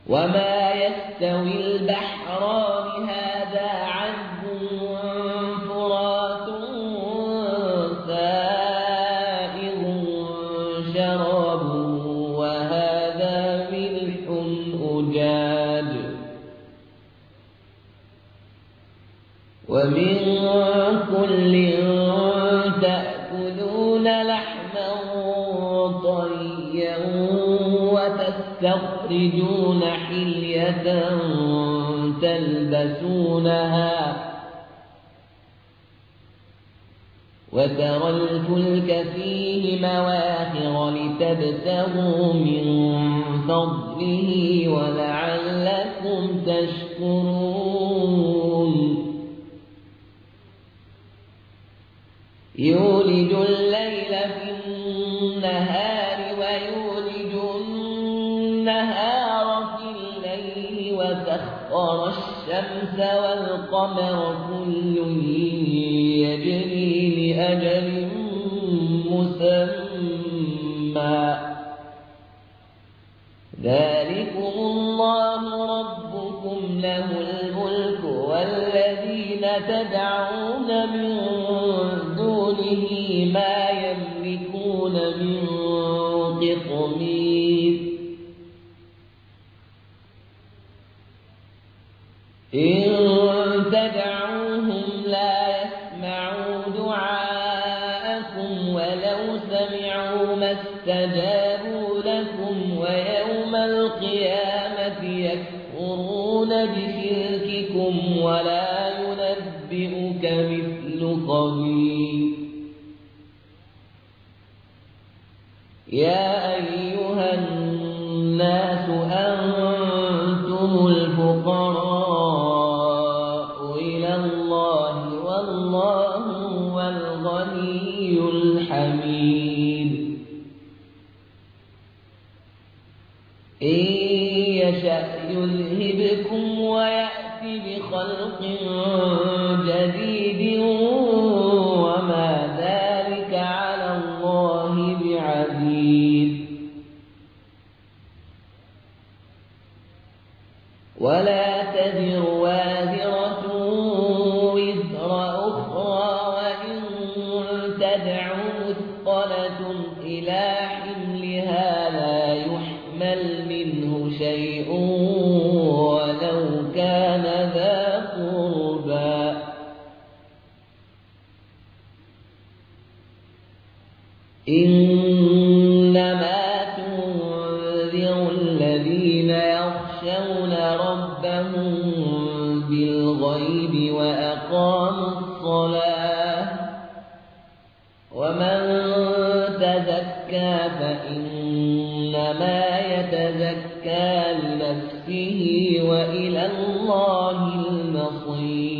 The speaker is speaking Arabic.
وما يستوي البحران هذا عذب فرات سائغ شرابه وهذا ملح أجاج ومن كل تأكلون لحما طريا وتستخرجون حلية تلبسونها وترى الفلك فيه مواخر لتبتغوا من فضله ولعلكم تشكرون يولج الليل في النهار ويولج النهار في الليل وسخر الشمس والقمر كل يجري لأجل مسمى ذلكم الله ربكم له الملك والذين تدعون من دونه ما يملكون من قطمير إن تدعوهم لا يسمعوا دعاءكم ولو سمعوا ما استجابوا لكم ويوم القيامة يكفرون بشرككم ولا ينبئك مثل خبير يا أيها الناس أنتم الفقراء إلى الله والله هو الغني الحميد إن يشأ يذهبكم ويأتي بخلق جديد وما ذلك على الله بعزيز ولا تزر وازرة وزر أخرى وإن تدع مثقلة إلى حملها لا يحمل منه شيء ولو كان ذا قربى إنما تنذر الذين يخشون ربهم بالغيب وأقاموا الصلاة ومن تزكى فإنما يتزكى لنفسه وإلى الله المصير